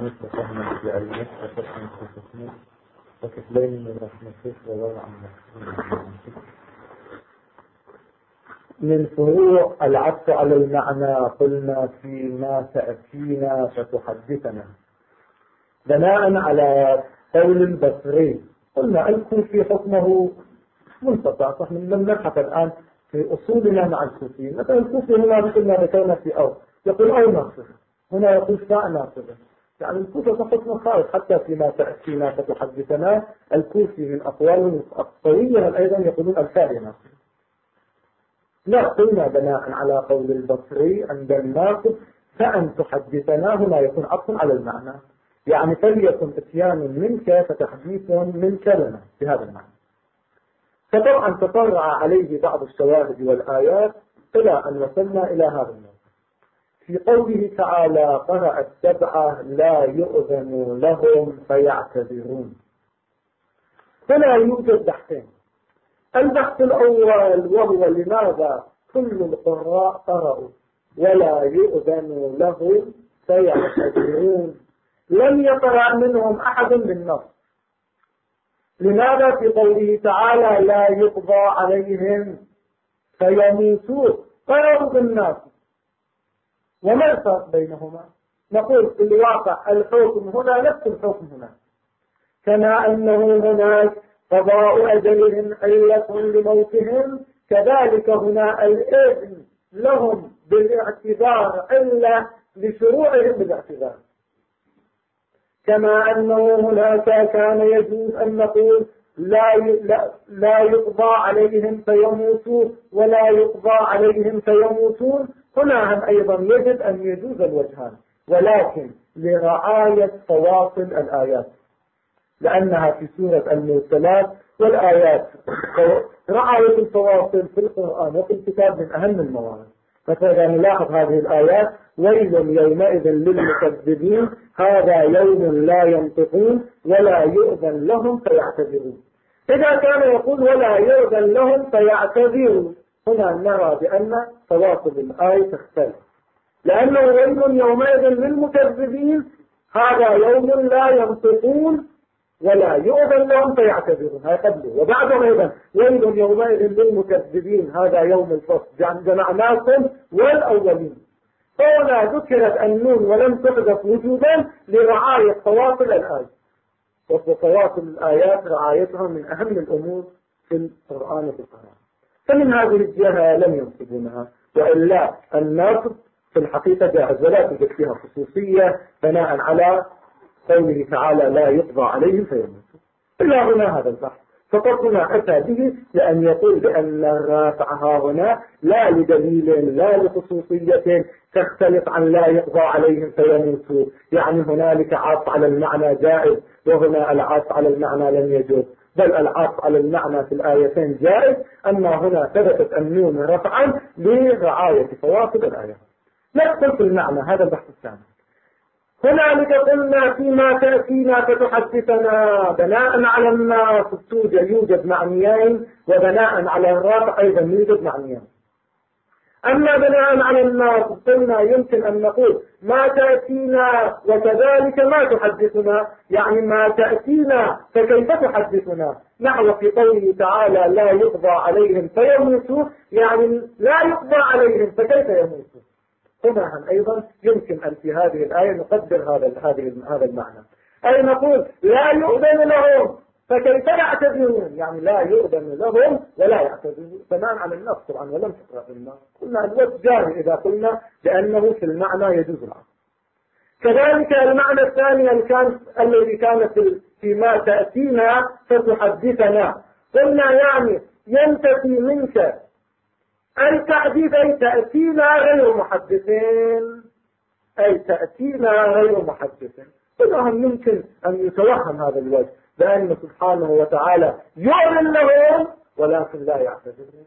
مثل فهما في علمك وفتحا في حكمك وكفلين من رحمتك وضرعا من فروع العطف على المعنى قلنا فيما تأتينا فتحدثنا بناء على قول البصري. قلنا الكوفي حكمه منقطع، صح؟ لم نبحث الآن في أصولنا مع الكوفيين. مثلا الكوفي هنا مثل ما ذكرنا في يقول أو ناصر، هنا يقول فاء ناصرة، يعني الكوفة حكم خارج. حتى فيما تأتينا فتحدثنا الكوفي من أقواله القوية أيضا يقولون الفاء ناصرة. لا، قلنا بناء على قول البصري عند الناقد فأن تحدثنا هنا يكون عطف على المعنى، يعني فليكن اتيان منك فتحديث منك لنا بهذا المعنى. فطبعا تطرع عليه بعض الشواهد والآيات إلى أن وصلنا إلى هذا النوع. في قوله تعالى قرأ السبعة لا يؤذن لهم فيعتذرون. هنا يوجد بحثين. البحث الأول وهو لماذا كل القراء قرأوا ولا يؤذن لهم فيعتذرون، لم يقرأ منهم أحد بالنص. لماذا في قوله تعالى لا يقضى عليهم فيموتون قرأوا بالنص؟ وما الفرق بينهما؟ نقول في الواقع الحكم هنا نفس الحكم هنا، كما أنه هناك قضاء أجلهم علة لموتهم، كذلك هنا الإذن لهم بالاعتذار علة لشروعهم بالاعتذار. كما أنه هناك كان يجوز أن نقول لا يقضى عليهم فيموتون ولا يقضى عليهم فيموتون، هنا هم أيضا يجب أن يجوز الوجهان، ولكن لرعاية فواصل الآيات، لأنها في سورة المرسلات والآيات رعاية الفواصل في القرآن وفي الكتاب من أهم الموارد. مثلا نلاحظ هذه الآيات ويل يومئذ للمكذبين هذا يوم لا ينطقون ولا يؤذن لهم فيعتذرون. إذا كان يقول ولا يؤذن لهم فيعتذرون، هنا نرى بأن فواصل الآية تختلف، لأنه ويل يومئذ للمكذبين هذا يوم لا ينطقون ولا يؤذن لهم فيعتذرون، هاي قبله. وبعدهم أيضا ويل يومئذ للمكذبين هذا يوم الفصل جمعناكم والأولين. فهنا ذكرت النون ولم تحدث وجودا لرعاية فواصل الآية، وفواصل الآيات رعايتها من أهم الأمور في القرآن وفي القرآن. فمن هذه الجهة لم ينصبونها، وإلا النصب في الحقيقة جاهز ولا توجد فيها خصوصية بناء على قوله تعالى لا يقضى عليهم فيموتون. إلا هنا هذا البحث فقط هنا أتى به لأن يقول بأن الرافع هنا لا لدليل لا لخصوصية تختلف عن لا يقضى عليهم فيموتون، يعني هنالك عطف على المعنى جائز وهنا العطف على المعنى لم يجوز، بل العطف على المعنى في الآيتين جائز، أما هنا ثبتت النون رفعا لرعاية فواصل الآيات. ندخل في المعنى، هذا البحث الثاني. هنالك قلنا فيما تأتينا فتحدثنا بناء على الناس يوجد معنيين، وبناء على الرافع أيضا يوجد معنيين. أما بناء على الناس قلنا يمكن أن نقول ما تأتينا وكذلك ما تحدثنا، يعني ما تأتينا فكيف تحدثنا، نحو في قوله تعالى لا يقضى عليهم فيموتوا، يعني لا يقضى عليهم فكيف يموتوا. هنا هم أيضا يمكن أن في هذه الآية نقدر هذا المعنى، أي نقول لا يؤذن لهم فكيف يعتذرون، يعني لا يؤذن لهم ولا يعتذرون، بناء على النص طبعا ولم تقرأ النص. قلنا الوجه جاري إذا قلنا لأنه في المعنى يجوز العطف. كذلك المعنى الثاني الذي كان فيما تأتينا فتحدثنا، قلنا يعني ينتفي منك التحديث أي تأتينا غير محدثين، أي تأتينا غير محدثين. فهم يمكن أن يتوهم هذا الوجه بأن سبحانه وتعالى يعلن لهم ولكن لا يعتذرون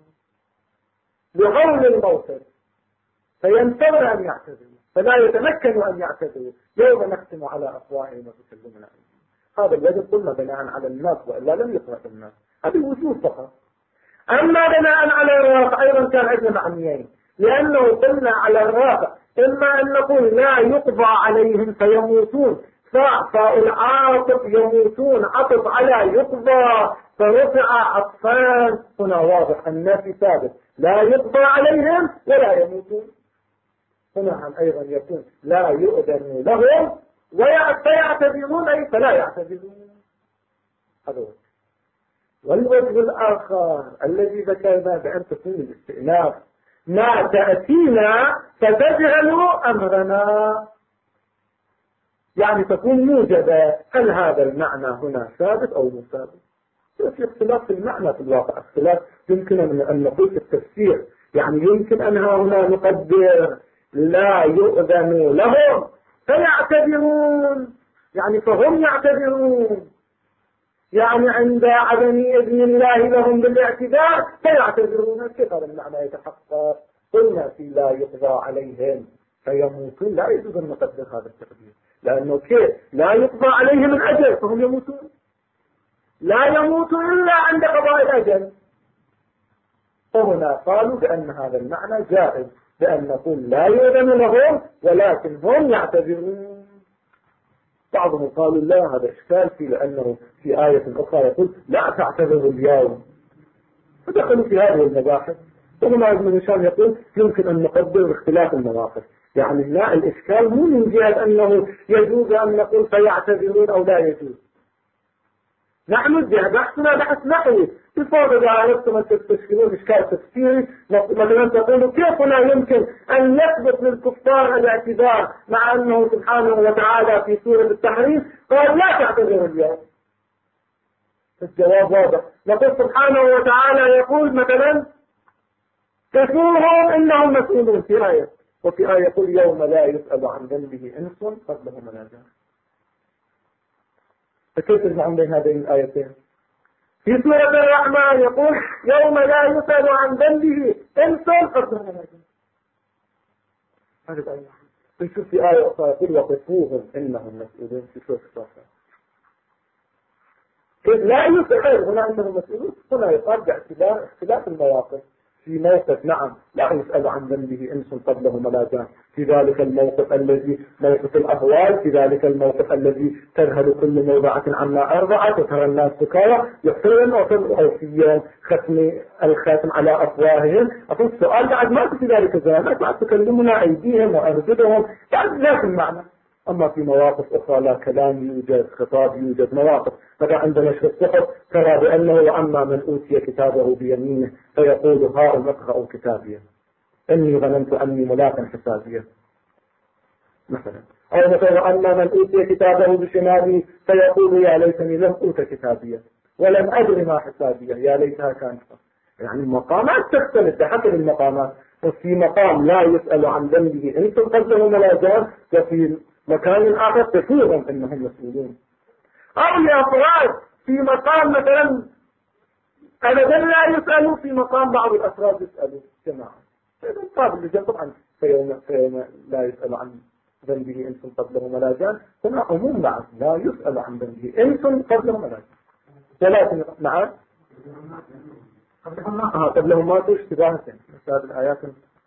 لغول الموتى، فينتظر أن يعتذروا فلا يتمكن أن يعتذروا يوم نختم على أفواههم وتكلمنا أيديهم. هذا الوجه قلنا بناء على الناس وإلا لم يقرأ الناس، هذه وجود فقط. أما بناء على الرافع أيضا كان عندنا معنيين، لأنه قلنا على الرافع إما أن نقول لا يقضى عليهم فيموتون فاء العاطف يموتون عطف على يقضى فرفع عطفان. هنا واضح النفي ثابت لا يقضى عليهم ولا يموتون. هنا أيضا يكون لا يؤذن لهم فيعتذرون أي فلا يعتذرون. هذا هو. والوجه الآخر الذي ذكرنا بأن تكون الاستئناف ما تأتينا فتجعل أمرنا، يعني تكون موجبة. هل هذا المعنى هنا ثابت أو مو ثابت؟ في اختلاف في المعنى في الواقع، اختلاف يمكن أن نقول في التفسير. يعني يمكن أنها هنا نقدر لا يؤذن لهم فيعتذرون، يعني فهم يعتذرون، يعني عند عدم إذن الله لهم بالاعتذار فيعتذرون. كيف هذا المعنى يتحقق؟ قلنا في لا يقضى عليهم فيموتون لا يجوز أن نقدر هذا التقدير، لأنه كيف لا يقضى عليهم الأجل فهم يموتون، لا يموت إلا عند قضاء الأجل. فهنا قالوا بأن هذا المعنى جائز، بأن نقول لا يؤذن لهم ولكن هم يعتذرون. بعضهم قالوا لا، هذا إشكال فيه، لأنه في آية أخرى يقول لا تعتذروا اليوم، فدخلوا في هذه المباحث. وهنا ابن هشام يقول يمكن أن نقدر اختلاف المواقف، يعني لا الإشكال مو من جهة أنه يجوز أن نقول فيعتذرون أو لا يجوز. نحن بحثنا بحث نحوي، بفضل إذا عرفتم أن تستشكلون إشكال تفسيري. مثلا تقولوا كيف لا يمكن أن يثبت للكفار الاعتذار مع أنه سبحانه وتعالى في سورة التحريم قال لا تعتذروا اليوم؟ الجواب واضح. نقول سبحانه وتعالى يقول مثلا كفوهم إنهم مسؤولون في آية، وفي آية يقول يوم لا يسأل عن ذنبه إنس قبله منازع. فكيف تجمعون بين هذين الآيتين؟ في سورة الرحمن يقول يوم لا يسأل عن ذنبه إنس قبله منازع. هذه الآية. نشوف في آية أخرى يقول وقفوهم إنهم مسؤولون في سورة الصافات. كيف لا يسأل هنا إنهم مسؤولون؟ هنا يقال باعتبار اختلاف المواقف. في موقف نعم لا يسأل عن ذنبه إنس قبله ملاذان، في ذلك الموقف الذي موقف الأهوال، في ذلك الموقف الذي تذهل كل موضعة عما أرضعت وترى الناس سكارى يحصرون أو في ختم الخاتم على أفواههم. أقول السؤال بعد ما في ذلك الزمان بعد تكلمنا أيديهم وأرجلهم بعد ذاك المعنى. أما في مواقف أخرى لا كلام يوجد، خطاب يوجد، مواقف مثلا عند نشر الصحف ترى بأنه وأما من أوتي كتابه بيمينه فيقول هاؤم اقرأوا كتابيه إني ظننت أني ملاقٍ حسابيه مثلا. أو مثلا وأما من أوتي كتابه بشماله فيقول يا ليتني لم أوت كتابيه ولم أدر ما حسابيه يا ليتها كانت. يعني المقامات تختلف بحسب المقامات. وفي مقام لا يسأل عن ذنبه إنس قبله ملاذان، وفي مكان آخر تفيهم إنهم مسؤولون. أو الأفراد في مقام مثلا أبدا لا يسألوا، في مقام بعض الأفراد يسألوا جماعة. قابل للجن طبعا فيوم لا يسأل عن ذنبه إنس قبله ملاذان. هنا عموم بعض لا يسأل عن ذنبه إنس قبله ملاذان، ولكن نعم قبلهم ماتوا اشتباهة هذه الآيات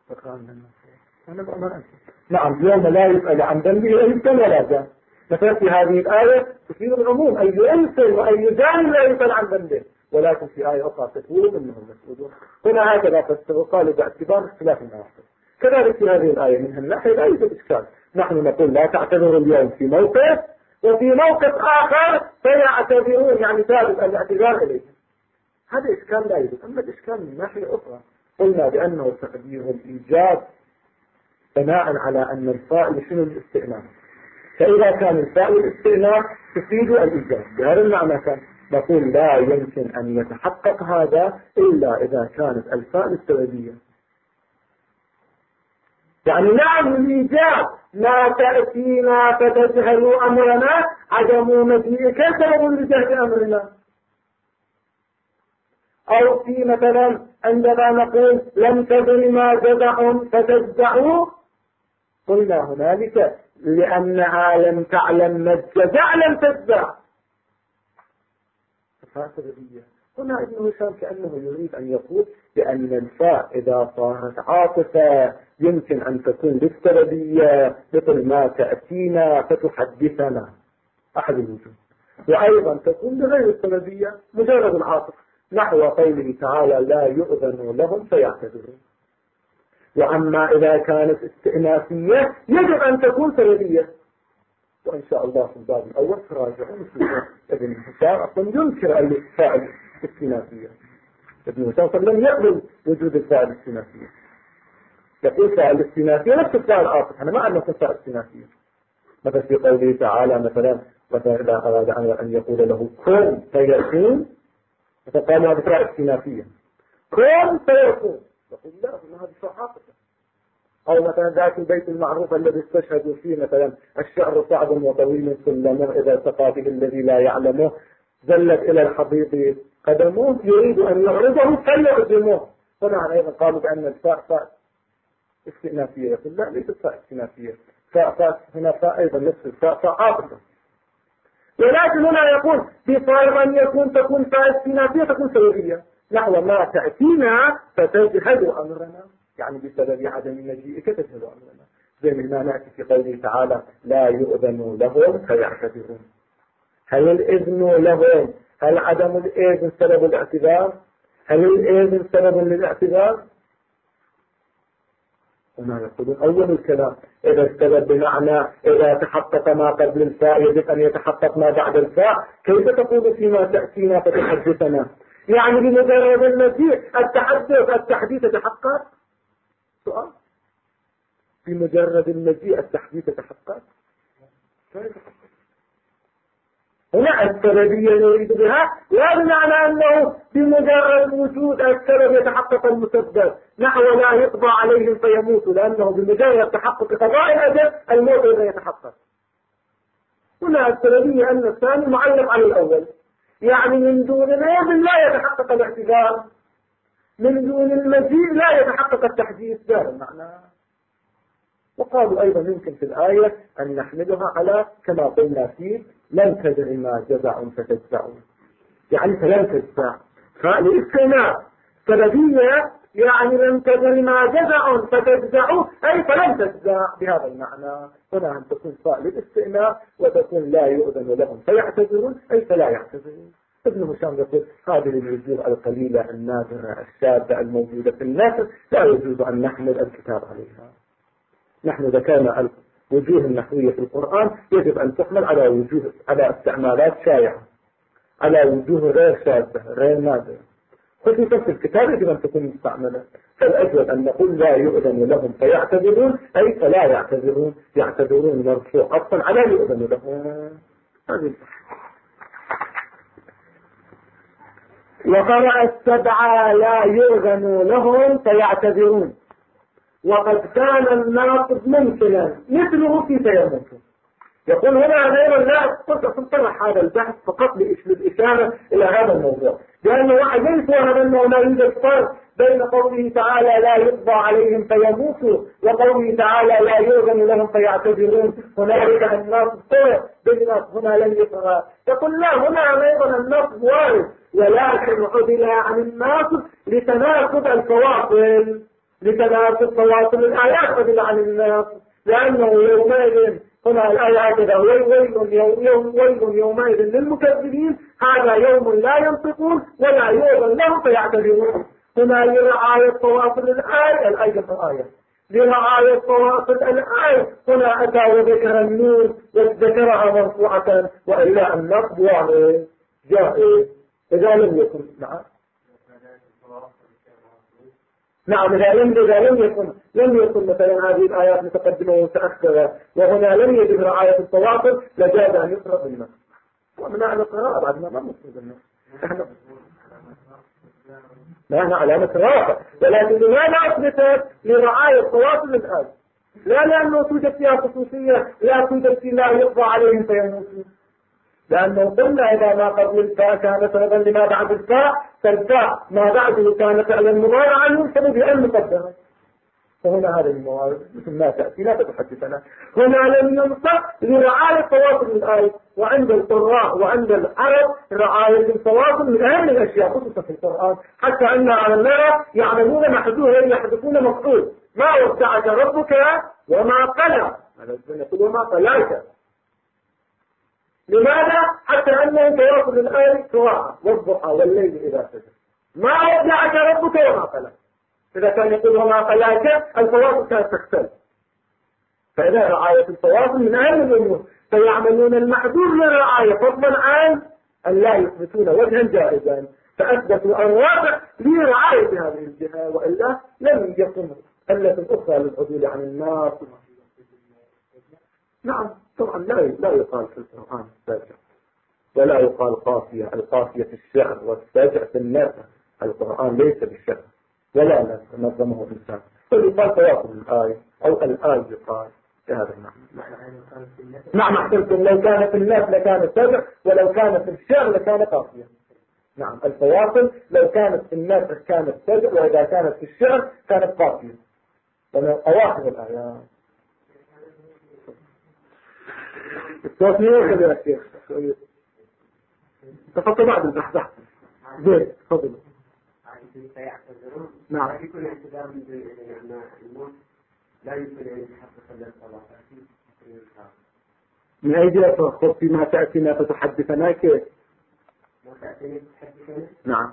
نعم يوم لا يسأل عن ذنبه إنس ولا جان. مثلا في هذه الآية تفيد العموم أي إنس وأي جان لا يسأل عن ذنبه، ولكن في آية أخرى تقول إنهم مسؤولون. هنا هكذا فسروا قالوا باعتبار اختلاف المواقف. كذلك في هذه الآية من الناحية لا يوجد إشكال. نحن نقول لا تعتذروا اليوم في موقف، وفي موقف آخر فيعتذرون، يعني ثابت الاعتذار إليه. هذا إشكال لا يوجد. أما الإشكال من ناحية أخرى قلنا بأنه تقدير الإيجاب بناء على أن الفاعل شنو الاستئناف، فإذا كان الفاعل الاستئناف تفيد الإيجاب بهذا المعنى كان نقول لا يمكن أن يتحقق هذا إلا إذا كانت الفاعل السببية. يعني نعم الإيجاب لا تأتينا فتجهل أمرنا عدم مجيئك سبب لجهل أمرنا. أو في مثلا عندما نقول لم تدر ما جزعهم فتجزعوا، قلنا هنالك لأنها لم تعلم ما الجزع لم تجزع. هنا ابن هشام كأنه يريد أن يقول بأن الفاء إذا صارت عاطفة يمكن أن تكون للسببية، مثل ما تأتينا فتحدثنا. أحد الوجوه. وأيضا تكون بغير السببية مجرد العاطفة، نحو قوله تعالى لا يؤذن لهم فيعتذرون. وأما إذا كانت استئنافية يجب أن تكون سببية، وإن شاء الله في الباب الأول تراجعون ابن هشام أصلا ينكر الفاء الاستئنافية. ابن هشام لم يقبل وجود الفاء الاستئنافية، يقول فاء الاستئنافية نفس الفاء العاطفة، أنا ما أنه فاء الاستئنافية. مثل في قوله تعالى مثلا إذا أراد أن يقول له كن فيكون، فقال هذه فاء استئنافية، كن فيكون، يقول لا هذه فاء عاطفة. أو مثلا ذات البيت المعروف الذي استشهدوا فيه مثلا الشعر صعب وطويل سلمه إذا سقى به الذي لا يعلمه زلت إلى الحضيض قدمه يريد أن يعرضه فليعزمه. هنا أيضا قالوا بأن الفاء فاء استئنافية، يقول لا ليست فاء استئنافية، فاء هنا فاء أيضا نفس الفاء فاء عاطفة. ولكن هنا يقول بفرض أن تكون فاء استئنافية تكون سببية، نحو ما تأتينا فتجهد أمرنا، يعني بسبب عدم مجيئك تجهد أمرنا، زي ما نأتي في قوله تعالى لا يؤذن لهم فيعتذرون. هل الإذن لهم، هل عدم الإذن سبب الاعتذار؟ هل الإذن سبب للاعتذار؟ هنا يقولون أول الكلام إذا السبب بمعنى إذا تحقق ما قبل الفاء يجب أن يتحقق ما بعد الفاء، كيف تقول فيما تأتينا فتحدثنا؟ يعني بمجرد المجيء التحديث يتحقق؟ سؤال، بمجرد المجيء التحديث يتحقق؟ هنا السببية نريد بها لا بمعنى أنه بمجرد وجود السبب يتحقق المسبب، نحو لا يقضى عليهم فيموتوا، لأنه بمجرد تحقق قضاء الأجل الموت لا يتحقق. هنا السببية أن الثاني معلق على الأول، يعني من دون الإذن لا يتحقق الاعتذار، من دون المجيء لا يتحقق التحديث، ده المعنى. وقالوا أيضا يمكن في الآية أن نحملها على كما قلنا فيه لن تدع ما جزع فتجزعوا، يعني فلن تجزع، فالاستثناء سببية يعني لن تدع ما جزع فتجزعوا أي فلن تجزع بهذا المعنى. هنا أن تكون فاء للاستثناء وتكون لا يؤذن لهم فيعتذرون أي فلا يعتذرون. ابن هشام يقول هذه الوجوه القليلة النادرة الشاذة الموجودة في الناس لا يجوز أن نحمل الكتاب عليها. نحن ذكرنا الوجوه النحوية في القرآن يجب أن تحمل على استعمالات شائعة، على وجوه غير شاذة غير نادرة، خصوصا في الكتاب يجب أن تكون مستعملة. فالأجود أن نقول لا يؤذن لهم فيعتذرون أي فلا يعتذرون، يعتذرون مرفوع أصلا على يؤذن لهم. وقرأ السبعة لا يؤذن لهم فيعتذرون، وقد كان الناقض ممكنا مثله في فيموتوا. يقول هنا غير لا تطرح هذا البحث فقط للإشارة إلى هذا الموضوع، لأنه واحد ليس وهذا أنه لا يوجد فرق بين قوله تعالى لا يقضى عليهم فيموتوا وقوله تعالى لا يؤذن لهم فيعتذرون. هنالك الناقض بالنص هنا لن يقرأ. يقول لا، هنا أيضا النص وارد ولكن عدل عن الناقض لتناسب الفواصل، لتناسب فواصل الآيات عدل عن الناقض، لأنه يومئذ هنا الآيات ويل يومئذ للمكذبين، هذا يوم لا ينطقون ولا يؤذن لهم فيعتذرون. هنا لرعاية فواصل الآية الآية لرعاية فواصل الآية هنا أتى وذكر النور وذكرها مرفوعة، وإلا النقد واحد جائز إذا لم يكن. نعم إذا لم يكن مثلا هذه الآيات متقدمة ومتأخرة وهنا لم يجب رعاية التواصل لجاز أن يقرأ بالنص. ومنع القراءة بعد ما نقصد بالنص نحن علامة رافع، ولكن لماذا أثبتت لرعاية تواصل الآية؟ لا لأنه توجد فيها خصوصية، لا توجد فيها لا يقضى عليهم فيموتون، لأنه قلنا إذا ما قبل الفاء كان سببا لما بعد الفاء فالفاء ما بعده كان فعلا مضارعا ينسب بأن مقدمة. فهنا هذا الموارد مثل ما تأتي لا تتحدثنا. هنا لم ينطق لرعاية تواصل الآية، وعند القراء وعند العرب رعاية التواصل من أهم الأشياء خصوصا في القرآن، حتى أن على النار يعملون محذوه يحذفون مقصود ما ودعك ربك وما قلى، يقول وما قلاك، لماذا؟ حتى أنه تواصل الآية سواء والضحى والليل إذا سجد ما ودعك ربك وما قلاك. إذا كان يقول وما قلاك الفواصل كانت تختلف. فإذا رعاية الفواصل من أهم الأمور فيعملون المحدود للرعاية فضلا عن أن لا يثبتون وجها جائزا فأثبتوا الواقع لرعاية هذه الجهة وإلا لم يكن ألة أخرى للعدول عن الناس. نعم طبعا لا يقال في القرآن الساجع ولا يقال قافية. القافية في الشعر والساجع في النثر. القرآن ليس بالشعر ولا نظمه إنسان فيقال تواصل الآية أو الآية يقال بهذا المعنى. نعم أحسنتم لو كان في النثر لكان الساجع ولو كان في الشعر لكان قافية. نعم الفواصل لو كانت في النثر كانت ساجع وإذا كانت في الشعر كانت قافية ومن قواعد الآيات. الصوت يوصل يا شيخ تفضل بعد البحث زين تفضل. نعم يكون اعتذار من الموت لا يمكن أن يتحقق إلا الصلاة. من أي جهة تأخذ فيما تأتينا فتحدثنا كيف؟ ما تأتينا تحدثنا؟ نعم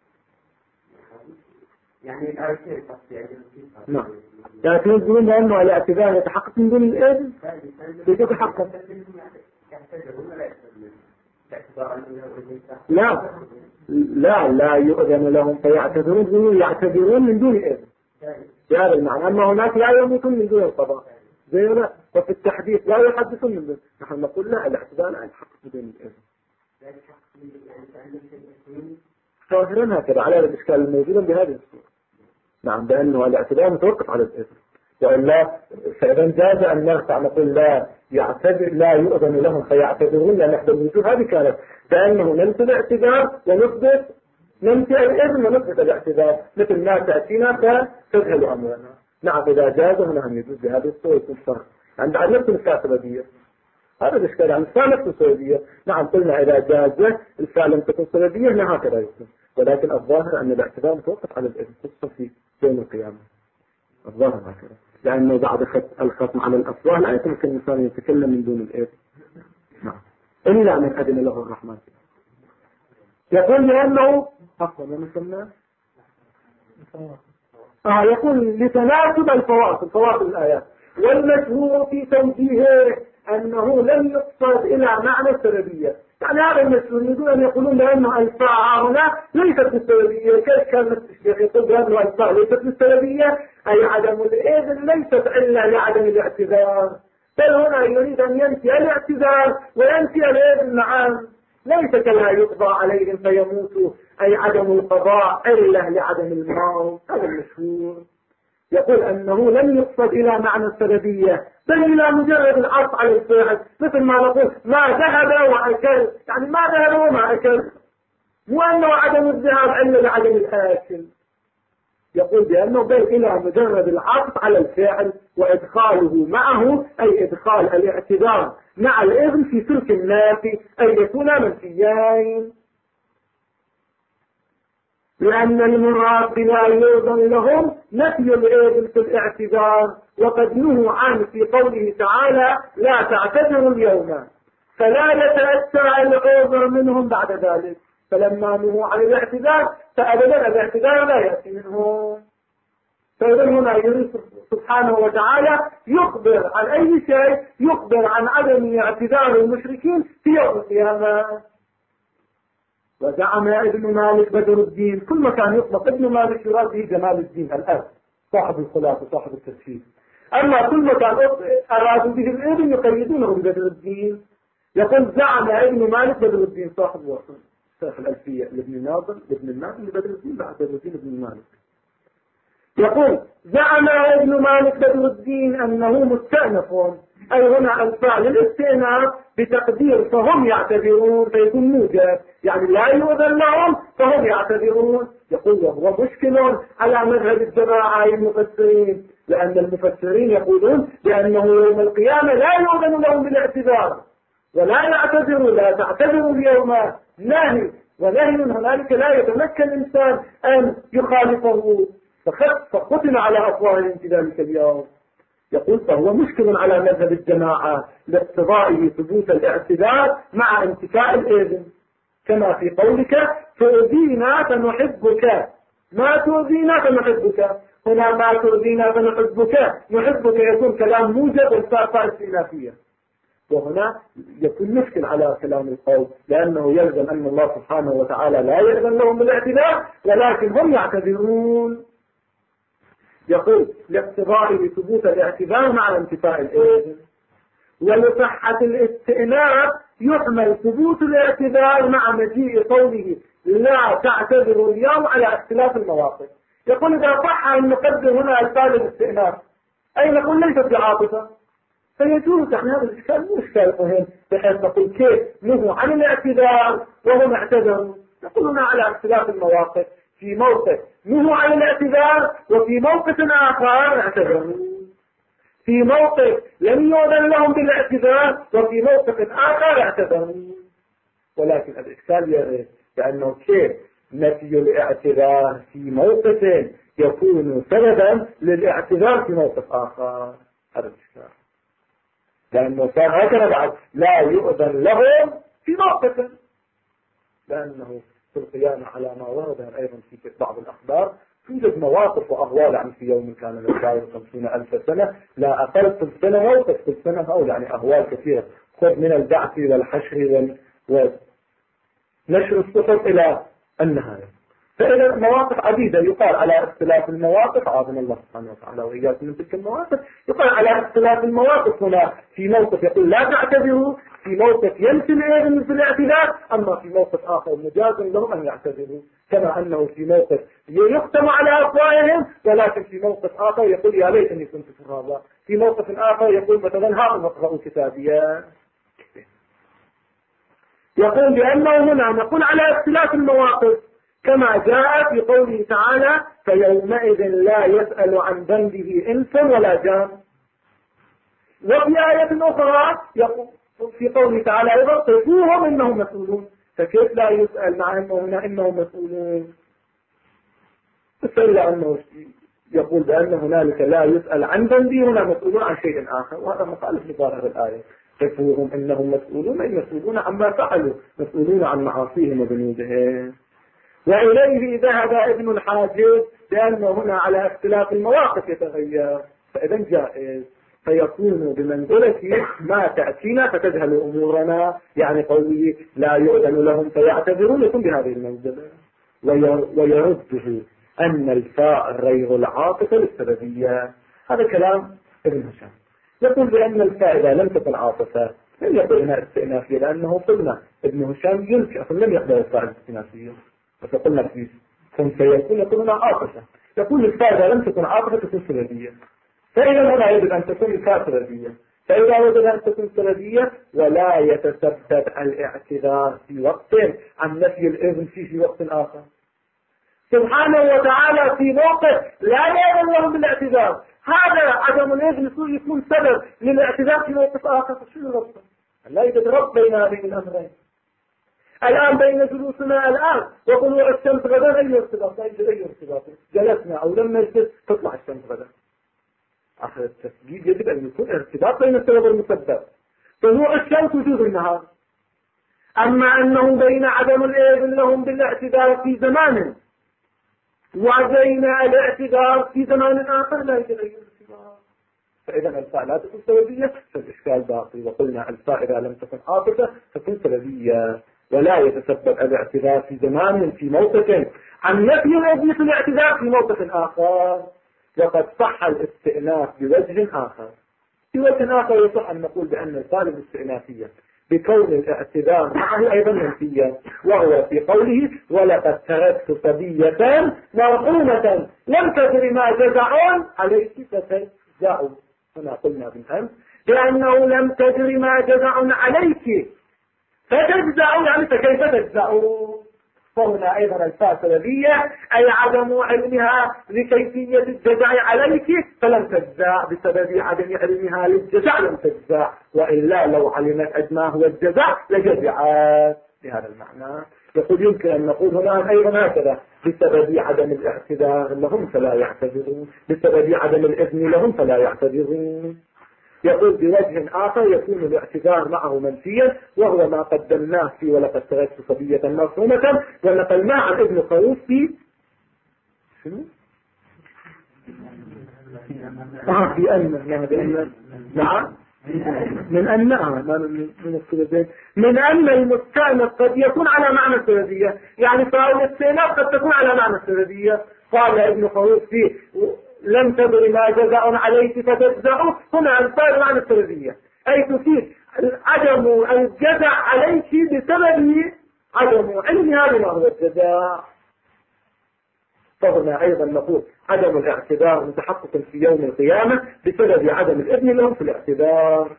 يعني الآيتين نعم يعني تقولون بأنه الاعتذار يتحقق من دون الإذن؟ كيف يتحقق؟ لا يؤذن لهم فيعتذرون يعتذرون من دون إذن بهذا المعنى. أما هناك لا يموتون من دون القضاء زينا وفي التحديث لا يحدثون من دون. نحن نقول لا الاعتذار لا يتحقق من دون الإذن ظاهرا هكذا على الإشكال الموجود بهذه الصورة. نعم بأنه الاعتذار متوقف على الإذن وإلا فإذا جاز أن نرفع نقول لا يؤذن لهم فيعتذرون لأن إحدى الوجوه هذه كانت بأنه ننفي الاعتذار ونثبت ننفي الإذن ونثبت الاعتذار مثل ما تأتينا فتذهل أمرنا. نعم إذا جاز هنا أن يجوز بهذه الصورة يكون فرق عند نفس السببية. هذا الإشكال عن الفعل نفس السببية. نعم قلنا إذا جاز الفعل لم تكن سببية هنا هكذا يكون ولكن الظاهر أن الاعتذار متوقف على الإذن خصوصا في يوم القيامة. الظاهر هكذا لأنه بعد الختم على الأفواه لا يمكن الإنسان يتكلم من دون الإذن. نعم إلا من أذن له الرحمن. يقول لأنه يقول لتناسب الفواصل فواصل الآيات والمشهور في توجيهه أنه لم يقصد إلى معنى السببية. يعني هذا المشهور يقول أن يقولون بأنه الفاء هنا ليست بالسببية. كيف كان الشيخ يقول بأنه الفاء ليست بالسببية أي عدم الإذن ليست إلا لعدم الاعتذار بل هنا يريد أن ينفي الاعتذار وينفي الإذن. نعم ليس كلا يقضى عليهم فيموتوا أي عدم القضاء إلا لعدم الموت. هذا المشهور يقول أنه لم يقصد إلى معنى السببية بل إلى مجرد العطف على الفعل مثل ما نقول ما ذهب وأكل يعني ما ذهب وما أكل مو أنه عدم الذهاب إلا لعدم الآكل. يقول بأنه بل إلى مجرد العطف على الفعل وإدخاله معه أي إدخال الاعتذار مع الإذن في سلك النافي أي يكون منفيين لأن المراد بلا يؤذن لهم نفي الإذن في الاعتذار وقد نهوا عنه في قوله تعالى لا تعتذروا اليوم فلا يتأتى العذر منهم بعد ذلك. فلما نهوا عن الاعتذار فأبدا الاعتذار لا يأتي منهم. فإذا هنا يريد سبحانه وتعالى يخبر عن أي شيء يخبر عن عدم اعتذار المشركين في يوم القيامة. وزعم ابن مالك بدر الدين كل ما كان يطلق ابن مالك يراد به جمال الدين الآن صاحب الخلاف وصاحب التفسير. أما كل ما كان أرادوا به الابن يقيدونه ببدر الدين. يقول زعم ابن مالك بدر الدين صاحب وصل شيخ الألفية لابن ناظر لابن الناظر لبدر الدين بعد بدر الدين ابن مالك. يقول زعم ابن مالك بدر الدين أنه مستأنف أي هنا الفعل الاستئناف بتقدير فهم يعتذرون فيكون موجب يعني لا يؤذن لهم فهم يعتذرون. يقول وهو مشكل على مذهب الجماعة المفسرين لأن المفسرين يقولون بأنه يوم القيامة لا يؤذن لهم بالاعتذار ولا يعتذروا لا تعتذروا اليوم نهي ونهي هنالك لا يتمكن الإنسان أن يخالفه فختم على أفواههم في ذلك اليوم. يقول فهو مشكل على مذهب الجماعة لاقتضائه ثبوت الاعتذار مع انتفاء الإذن، كما في قولك تؤذينا فنحبك، ما تؤذينا فنحبك. هنا ما تؤذينا فنحبك، نحبك يكون كلام موجب والفاء استئنافية، وهنا يكون مشكل على كلام القول، لأنه يلزم أن الله سبحانه وتعالى لا يأذن لهم بالاعتذار ولكن هم يعتذرون. يقول لاقتضائه ثبوت الاعتذار مع انتفاء الإذن. ولصحة الاستئناف يحمل ثبوت الاعتذار مع مجيء قوله لا تعتذروا اليوم على اختلاف المواقف. يقول إذا صح أن نقدر هنا ألفاظ الاستئناف أي نقول ليست بعاطفة، فيجوز. يعني هذا الإشكال مو إشكال مهم بحيث نقول كيف نهوا عن الاعتذار وهم اعتذروا. نقول هنا على اختلاف المواقف، في موقف نهوا عن الاعتذار وفي موقف آخر اعتذروا، في موقف لم يؤذن لهم بالاعتذار وفي موقف آخر اعتذروا. ولكن الإشكال يرد لأنه كيف نفي الاعتذار في موقف يكون سببا للاعتذار في موقف آخر. هذا الإشكال، لأنه صار هكذا بعد لا يؤذن لهم في موقف، لأنه في القيامة على ما ورد أيضا في بعض الأخبار توجد مواقف وأهوال. يعني في يوم كان من 50,000 سنة لا أقل في السنة موقف في السنة، أو يعني أهوال كثيرة، خذ من البعث والحشر ونشر الصحف إلى النهاية. فإذا مواقف عديدة يقال على اختلاف المواقف، عاذنا الله سبحانه وتعالى وإياكم من تلك المواقف، يقال على اختلاف المواقف. هنا في موقف يقول لا تعتذروا، في موقف ينفي الإذن في الاعتذار، أما في موقف آخر مجاز لهم أن يعتذروا، كما أنه في موقف يختم على أفواههم، ولكن في موقف آخر يقول يا ليتني كنت ترابا، في موقف آخر يقول مثلا هاؤم اقرأوا كتابيا. يقول بأنه هنا نقول على اختلاف المواقف كما جاء في قوله تعالى فيومئذ لا يسأل عن ذنبه إنس ولا جان. وفي آية أخرى يقول في قوله تعالى أيضا قفوهم إنهم مسؤولون، فكيف لا يسأل مع أنه هنا إنهم مسؤولون؟ فإلا أنه يقول بأن هنالك لا يسأل عن ذنبه، هنا مسؤولون عن شيء آخر، وهذا مخالف لظاهر الآية. قفوهم إنهم مسؤولون أي مسؤولون عما فعلوا، مسؤولون عن معاصيهم وذنوبهم. وإليه ذهب ابن الحاجب لأنه هنا على اختلاف المواقف يتغير، فإذا جائز، فيكون بمنزلة ما تأتينا فتجهل أمورنا، يعني قوله لا يؤذن لهم فيعتذرون يكون بهذه المنزلة. ويرده أن الفاء غير العاطفة للسببية. هذا كلام ابن هشام، يقول بأن الفاء إذا لم تكن عاطفة لم يقل هنا استئنافية، لأنه قلنا ابن هشام ينكر أصلا لم يقبل الفاء الاستئنافية، فقلنا فيه كن فيكون يكون هنا عاطفة. يقول الفاء إذا لم تكن عاطفة تكون سببية، فإذا هنا يجب أن تكون الفاء سببية، فإذا وجد أن تكون سببية ولا يتسبب الاعتذار في وقت عن نفي الإذن في وقت آخر. سبحانه وتعالى في موقف لا يأذن لهم بالاعتذار، هذا عدم الإذن يكون سبب للاعتذار في موقف آخر. شنو الربط؟ لا يوجد ربط بين هذين الأمرين. الآن بين جلوسنا الآن وطلوع الشمس غدا أي ارتباط؟ لا يوجد أي ارتباط. جلسنا أو لم نجلس تطلع الشمس غدا. آخر التسجيل يجب أن يكون ارتباط بين السبب والمسبب. طلوع الشمس وجود النهار. أما أنه بين عدم الإذن لهم بالاعتذار في زمان وبين الاعتذار في زمان آخر لا يوجد أي ارتباط. فإذا الفاء لا تكون سببية فالإشكال باقي. وقلنا الفاء إذا لم تكن عاطفة تكون سببية، ولا يتسبب الاعتذار في زمان في موقف عن نفي الإذن في الاعتذار في موقف آخر. وقد صح الاستئناف بوجه آخر. في وجه آخر يصح أن نقول بأن الفاء الاستئنافية بكون الاعتذار معه أيضا منفيا، وهو في قوله ولقد تركت صبية مرحومة لم تدر ما جزعون عليك فتجزعوا. هنا قلنا بالأمس لأنه لم تدر ما جزعون عليك فتجزعوا، يعني فكيف تجزعوا؟ فهنا أيضا الفاء سببية أي عدم علمها لكيفية الجزع عليك فلم تجزع، بسبب عدم علمها للجزع لم تجزع، وإلا لو علمت ما هو الجزع لجزعت. بهذا المعنى. يقول يمكن أن نقول هنا أيضا هكذا: بسبب عدم الاعتذار لهم فلا يعتذرون، بسبب عدم الإذن لهم فلا يعتذرون. يقول بوجه آخر يكون الاعتذار معه منفيا، وهو ما قدمناه في ولقد سرقت صبية مفهومة، ونقلناه عن ابن خروف في شنو؟ في أن نعم من أن المستأنف قد يكون على معنى السببية، يعني فاعل الاستئناف قد تكون على معنى السببية. قال ابن خروف فيه: لم تدر ما جزاء عليك فتجزع، هنا الفاعل معنى السببية، أي تفيد عدم الجزاء عليك بسبب عدم علمها بما هو الجزاء. فهنا أيضا نقول عدم الاعتذار متحقق في يوم القيامة بسبب عدم الإذن لهم في الاعتذار.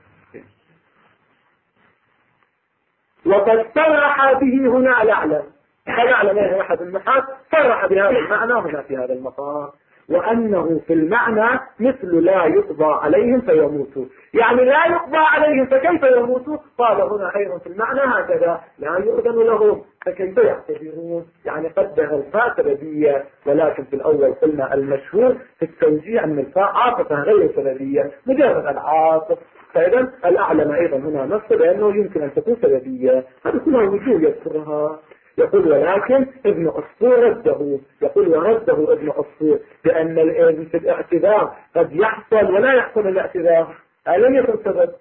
وقد صرح به هنا الأعلم، فالأعلم أحد النحاة صرح بهذا المعنى هنا في هذا المقام، وأنه في المعنى مثل لا يقضى عليهم فيموتوا، يعني لا يقضى عليهم فكيف يموتوا؟ قال هنا أيضا في المعنى هكذا: لا يؤذن لهم فكيف يعتذرون، يعني قدر الفاء سببية، ولكن في الأول قلنا المشهور في التوجيه أن الفاء عاطفة غير سببية، مجرد العاطف. فإذا الأعلم أيضا هنا نص بأنه يمكن أن تكون سببية، هذه كلها وجوه يذكرها. يقول ولكن ابن عصفور رده، يقول ورده ابن عصفور بأن الإذن في الاعتذار قد يحصل ولا يحصل الاعتذار، لم يكن سبب.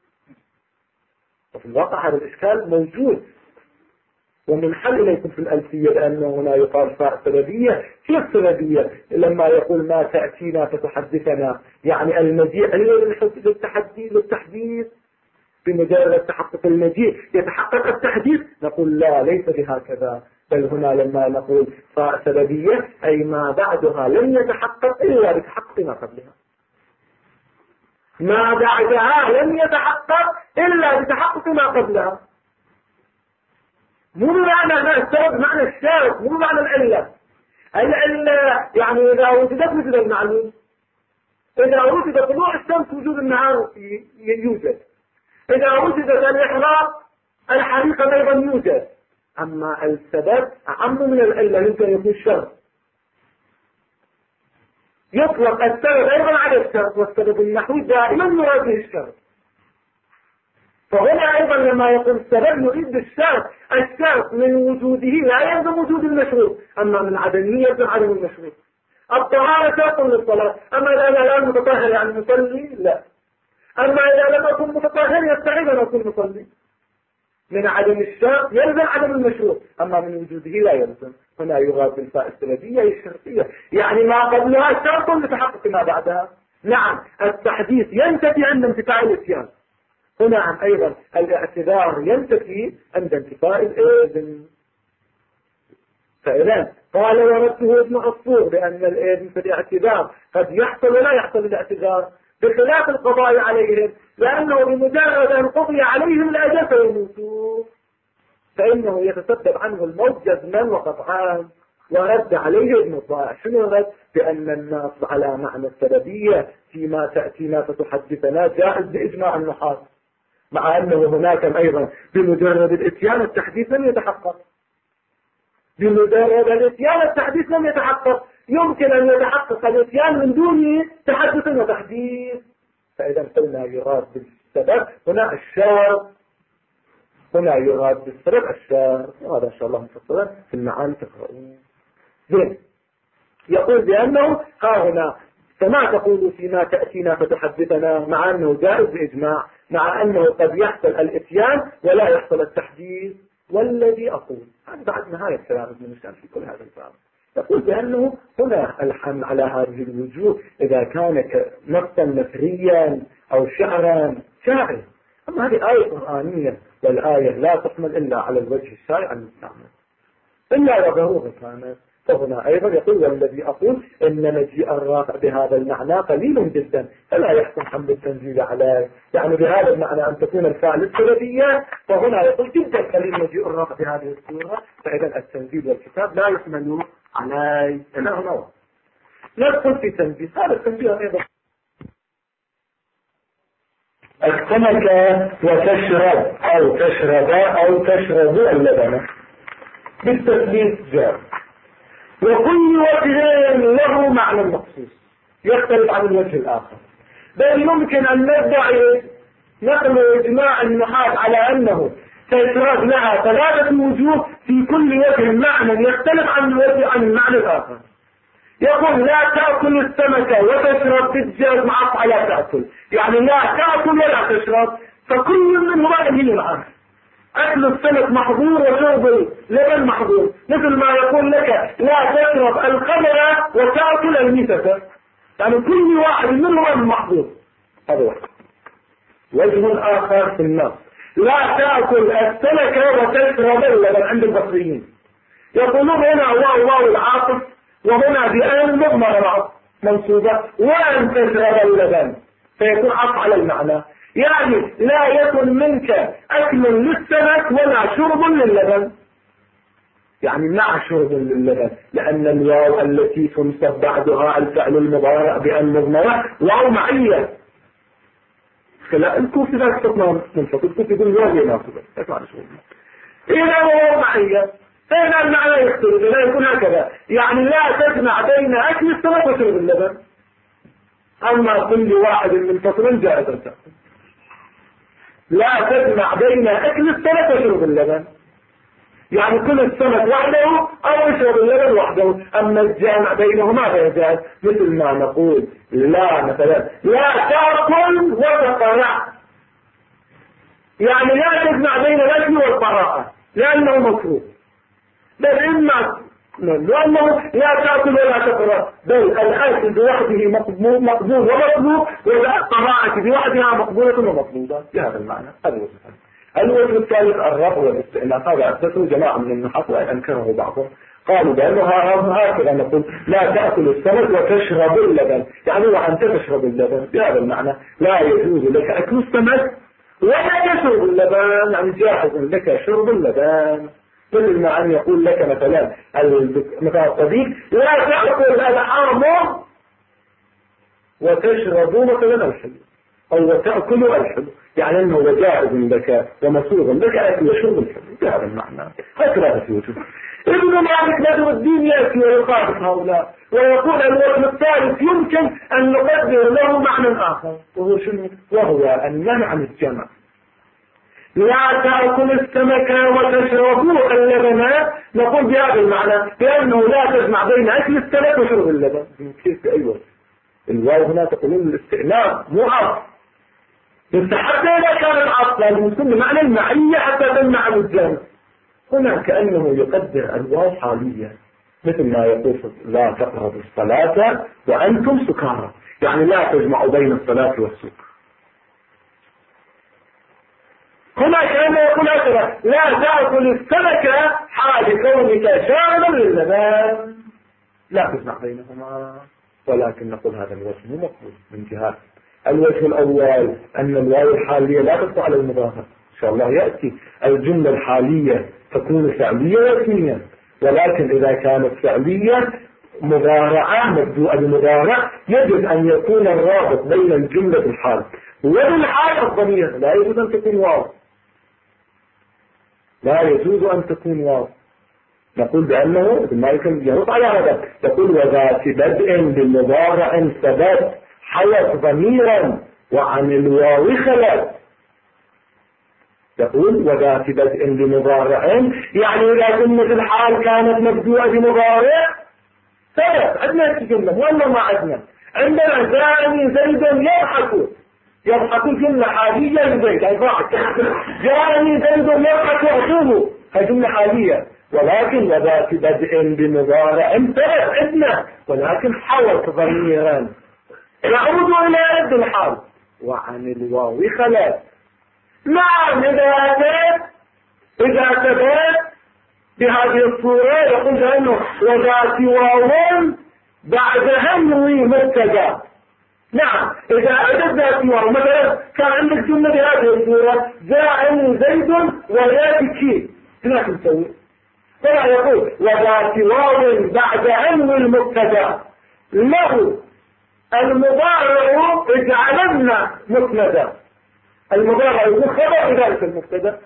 وفي الواقع هذا الإشكال موجود، ومن حل إليكم في الألفية لأنه هنا يقال فاء سببية. كيف سببية لما يقول ما تأتينا فتحدثنا؟ يعني المجيء للتحديث، بمجرد تحقق المجيء يتحقق التحديث. نقول لا، ليس بهكذا، بل هنا لما نقول فاء سببية أي ما بعدها لم يتحقق إلا بتحقق ما قبلها، ما بعدها لم يتحقق إلا بتحقق ما قبلها. مو معنى السبب معنى الشارك، مو معنى العلة. العلة يعني إذا وجدت وجد المعلوم، إذا وجد طلوع الشمس وجود النهار يوجد، إذا وجدت الإحراق الحريقة أيضا يوجد. أما السبب أعم من العلة، يمكن يكون شر، يطلق السبب أيضا على الشر، والسبب النحوي دائما يراد به الشر. فهنا أيضا لما يقول السبب يريد بالشرط، الشرط من وجوده لا يلزم وجود المشروط، أما من عدمه يلزم عدم المشروط. الطهارة شرط للصلاة، أما إذا لا متطهر يعني مصلي لا، أما إذا لم أكن متطهر يستحيل أن أكون مصلي. من عدم الشرط يلزم عدم المشروط، أما من وجوده لا يلزم. هنا يراد بالفاء السببية الشرطية، يعني ما قبلها شرط لتحقق ما بعدها. نعم التحديث ينتفي عند انتفاع الاتيان، هنا أيضا الاعتذار ينتفي عند انتفاء الإذن. فإذا قال ورده ابن عصفور بأن الإذن في الاعتذار قد يحصل ولا يحصل الاعتذار، بخلاف القضاء عليهم، لأنه بمجرد أن قضي عليهم الأجل فيموتوا فإنه يتسبب عنه الموت جزما وقطعا. ورد عليه ابن الضائع، شنو رد؟ بأن الناس على معنى السببية فيما تأتينا فتحدثنا جائز بإجماع النحاة، مع أنه هناك أيضا بمجرد الاتيان التحديث لم يتحقق، بمجرد الاتيان التحديث لم يتحقق، يمكن أن يتحقق الاتيان من دون تحدث وتحديث. فإذا قلنا يراد بالسبب هنا الشرط، هنا يراد بالسبب الشرط، وهذا إن شاء الله مفصلا في المعاني تقرؤون. زين، يقول بأنه هنا فما تقول فيما تأتينا فتحدثنا، مع أنه جائز بإجماع، مع أنه قد يحصل الاتيان ولا يحصل التحديث. والذي أقول هذا بعد نهاية كلام ابن مشكان في كل هذا الباب، يقول بأنه هنا الحمل على هذه الوجوه إذا كان نصا نثريا أو شعرا شاعر، أما هذه آية قرآنية، والآية لا تحمل إلا على الوجه الشائع المستعمل إلا وضروره كانت. فهنا أيضا يقول والذي أقول إن مجيء الرافع بهذا المعنى قليل جدا، فلا يحكم حمل التنزيل عليه، يعني بهذا المعنى أن تكون الفاعل السببية، فهنا يقول جدا قليل مجيء الرافع بهذه الصورة، فإذا التنزيل والكتاب لا يحمل عليه. إلى هنا ندخل في تنزيل، هذا التنزيل أيضا السمك وتشرب أو تشرب أو تشرب اللبن بالتثبيت جاء. وكل وجه له معنى مخصوص يختلف عن الوجه الآخر، بل يمكن أن ندعي نقل إجماع النحاة على أنه تشرب لها 3 وجوه في كل وجه معنى يختلف عن الوجه عن المعنى الآخر. يقول لا تأكل السمكة وتشرب بالجاز معطف على تأكل، يعني لا تأكل ولا تشرب، فكل منهما يميل الآخر. أكل السمك محظور وشرب اللبن محظور، مثل ما يقول لك لا تشرب الخمر وتأكل الميتة، يعني كل واحد منهما محظور. هذا واحد. وجه آخر في النص لا تأكل السمكة وتشرب اللبن عند البصريين، يقولون هنا واو العاطف وهنا بأن مضمرة منصوبة وأن تشرب اللبن فيكون عطف على المعنى، يعني لا يكن منك أكل للسمك ولا شرب للبن، يعني مع شرب للبن، لأن الواو التي تنسب بعدها الفعل المضارع بأن مضمرة واو معية. لا الكوفي لا تستطيع منفق، الكوفي يقول واو ناصبة إذا واو معية، فهنا المعنى يختلف، لا يكون هكذا، يعني لا تجمع بين أكل السمك وشرب اللبن، أما كل واحد من فصل جائزة. لا تجمع بين أكل السمك وشرب اللبن، يعني كل السمك وحده أو يشرب اللبن وحده، أما الجامع بينهما فيجاز، مثل ما نقول لا مثلا لا تأكل وتقرع، يعني لا تجمع بين الأكل والقراءة لأنه مكروه، بل إما لأنه لا تأكل ولا تقرأ، بل الأكل بوحده مقبول ومطلوب، والقراءة بوحدها مقبولة ومطلوبة بهذا المعنى. الوجه الثالث الرفع والاستئناف، هذا أثبته جماعة من النحاة وإن أنكره بعضهم، قالوا بأنه هكذا نقول لا تأكل السمك وتشرب اللبن، يعني وأنت تشرب اللبن بهذا المعنى، لا يجوز لك أكل السمك ولا تشرب اللبن، يعني جاهز لك شرب اللبن، مثل ما أن يقول لك مثلا الصديق لا تأكل الحرم وتشرب مثلا الحلو، أو تأكل الحلو، يعني أنه جائز لك ومسوغ لك أكل وشرب الحلو بهذا المعنى. هكذا في وجه ابن مالك بدر الدين يأتي ويخالف هؤلاء ويقول الوجه الثالث يمكن أن نقدر له معنى آخر، وهو النهي عن الجمع. لا تأكل السمك وتشربوا اللبن، نقول بهذا المعنى بأنه لا تجمع بين أكل السمك وشرب اللبن. كيف بأي الواو هنا تقولون الاستئناف مو عطف، بس حتى إذا كانت عطفا يكون معنى المعية حتى تمنع الجمع. هنا كأنه يقدر الواو حاليا، مثل ما يقول لا تقربوا الصلاة وأنتم سكارى، يعني لا تجمعوا بين الصلاة والسكر. هنا كأنه يقول هكذا لا تأكل السمك حال كونك شاربا للبن، لا تجمع بينهما، ولكن نقول هذا الوجه مو مقبول من جهات. الوجه الأول أن الواو الحالية لا تدخل على المضارع، إن شاء الله يأتي الجملة الحالية تكون فعلية واسمية، ولكن إذا كانت فعلية مضارعة مبدوءة بمضارع يجب أن يكون الرابط بين الجملة الحال وبالحال الضمير، لا يجوز أن تكون واو، لا يجوز أن تكون واو. نقول بأنه ابن مالك يرد على هذا، يقول وذات بدء بالمضارع ثبت حوت ضميرا وعن الواو خلت، يقول وذات بدء بمضارع، يعني إذا كلمة الحال كانت مبدوءة بمضارع ثبت عندنا الجملة ولا ما عندنا جاءني زيد يضحك جملة حالية لزيد، جاءني زيد يضحك أخوه، هذه جملة حالية، ولكن وذات بدء بمضارع ثبت عندنا، ولكن حوت ضميرا يعود إلى يد الحال وعن الواو خلت. نعم إذا ثبت بهذه الصورة يقول بأنه وذات واو بعدها نوي مبتدا. نعم إذا أدت واو مثلا كان عندك جملة بهذه الصورة جاءني زيد وياتي هناك نسوي، فلا يقول وذات واو بعد علم المبتدا له المضارع اجعلنا مسندا، المضارع يكون خبر لذلك المبتدا.